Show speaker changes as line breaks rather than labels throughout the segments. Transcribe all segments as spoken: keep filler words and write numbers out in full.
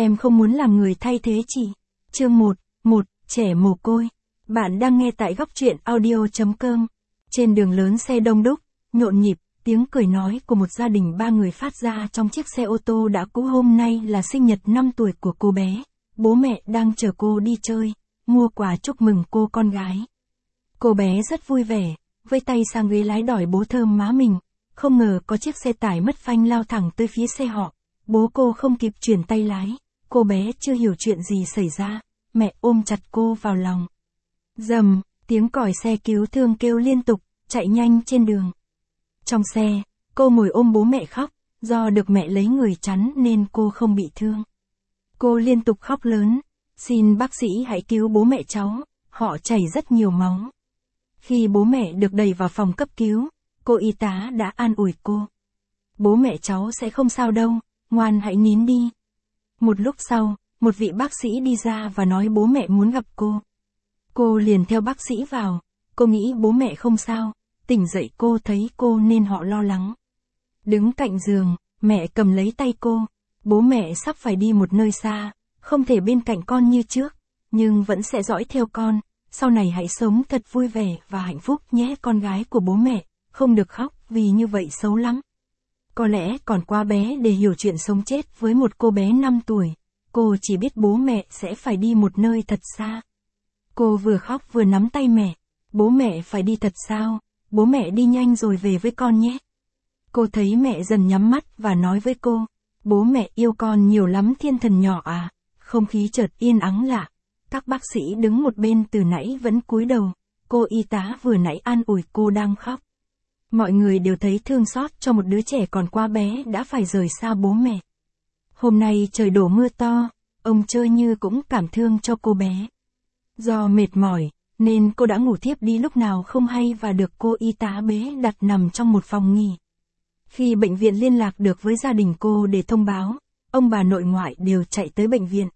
Em không muốn làm người thay thế chị. Chương một, một, trẻ mồ côi. Bạn đang nghe tại góc truyện audio chấm com. Trên đường lớn xe đông đúc, nhộn nhịp, tiếng cười nói của một gia đình ba người phát ra trong chiếc xe ô tô đã cũ. Hôm nay là sinh nhật năm tuổi của cô bé. Bố mẹ đang chờ cô đi chơi, mua quà chúc mừng cô con gái. Cô bé rất vui vẻ, vây tay sang ghế lái đòi bố thơm má mình. Không ngờ có chiếc xe tải mất phanh lao thẳng tới phía xe họ. Bố cô không kịp chuyển tay lái. Cô bé chưa hiểu chuyện gì xảy ra. Mẹ ôm chặt cô vào lòng. Rầm, tiếng còi xe cứu thương kêu liên tục, chạy nhanh trên đường. Trong xe, cô ngồi ôm bố mẹ khóc. Do được mẹ lấy người chắn nên cô không bị thương. Cô liên tục khóc lớn. Xin bác sĩ hãy cứu bố mẹ cháu, họ chảy rất nhiều máu. Khi bố mẹ được đẩy vào phòng cấp cứu, cô y tá đã an ủi cô. Bố mẹ cháu sẽ không sao đâu, ngoan hãy nín đi. Một lúc sau, một vị bác sĩ đi ra và nói bố mẹ muốn gặp cô. Cô liền theo bác sĩ vào, cô nghĩ bố mẹ không sao, tỉnh dậy cô thấy cô nên họ lo lắng. Đứng cạnh giường, mẹ cầm lấy tay cô, bố mẹ sắp phải đi một nơi xa, không thể bên cạnh con như trước, nhưng vẫn sẽ dõi theo con, sau này hãy sống thật vui vẻ và hạnh phúc nhé con gái của bố mẹ, không được khóc vì như vậy xấu lắm. Có lẽ còn quá bé để hiểu chuyện sống chết với một cô bé năm tuổi, cô chỉ biết bố mẹ sẽ phải đi một nơi thật xa. Cô vừa khóc vừa nắm tay mẹ, bố mẹ phải đi thật sao, bố mẹ đi nhanh rồi về với con nhé. Cô thấy mẹ dần nhắm mắt và nói với cô, bố mẹ yêu con nhiều lắm thiên thần nhỏ à. Không khí chợt yên ắng lạ, các bác sĩ đứng một bên từ nãy vẫn cúi đầu, cô y tá vừa nãy an ủi cô đang khóc. Mọi người đều thấy thương xót cho một đứa trẻ còn quá bé đã phải rời xa bố mẹ. Hôm nay trời đổ mưa to, ông Chơi Như cũng cảm thương cho cô bé. Do mệt mỏi, nên cô đã ngủ thiếp đi lúc nào không hay và được cô y tá bế đặt nằm trong một phòng nghỉ. Khi bệnh viện liên lạc được với gia đình cô để thông báo, ông bà nội ngoại đều chạy tới bệnh viện.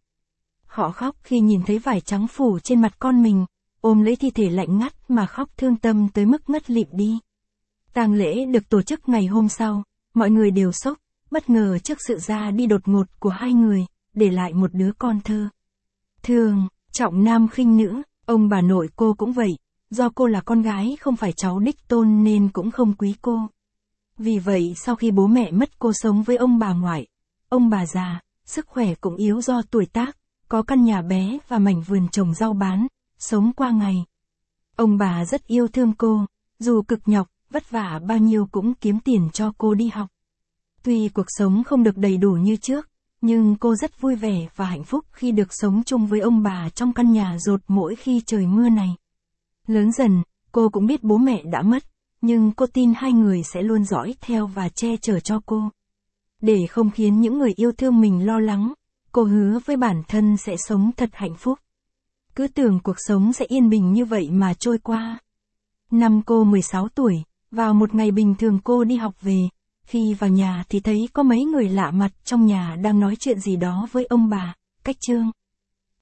Họ khóc khi nhìn thấy vải trắng phủ trên mặt con mình, ôm lấy thi thể lạnh ngắt mà khóc thương tâm tới mức ngất lịm đi. Tang lễ được tổ chức ngày hôm sau, mọi người đều sốc, bất ngờ trước sự ra đi đột ngột của hai người, để lại một đứa con thơ. Thường, trọng nam khinh nữ, ông bà nội cô cũng vậy, do cô là con gái không phải cháu đích tôn nên cũng không quý cô. Vì vậy sau khi bố mẹ mất cô sống với ông bà ngoại, ông bà già, sức khỏe cũng yếu do tuổi tác, có căn nhà bé và mảnh vườn trồng rau bán, sống qua ngày. Ông bà rất yêu thương cô, dù cực nhọc, vất vả bao nhiêu cũng kiếm tiền cho cô đi học. Tuy cuộc sống không được đầy đủ như trước, nhưng cô rất vui vẻ và hạnh phúc khi được sống chung với ông bà trong căn nhà rột mỗi khi trời mưa này. Lớn dần, cô cũng biết bố mẹ đã mất, nhưng cô tin hai người sẽ luôn dõi theo và che chở cho cô. Để không khiến những người yêu thương mình lo lắng, cô hứa với bản thân sẽ sống thật hạnh phúc. Cứ tưởng cuộc sống sẽ yên bình như vậy mà trôi qua. Năm cô mười sáu tuổi, vào một ngày bình thường cô đi học về, khi vào nhà thì thấy có mấy người lạ mặt trong nhà đang nói chuyện gì đó với ông bà, cách Trương.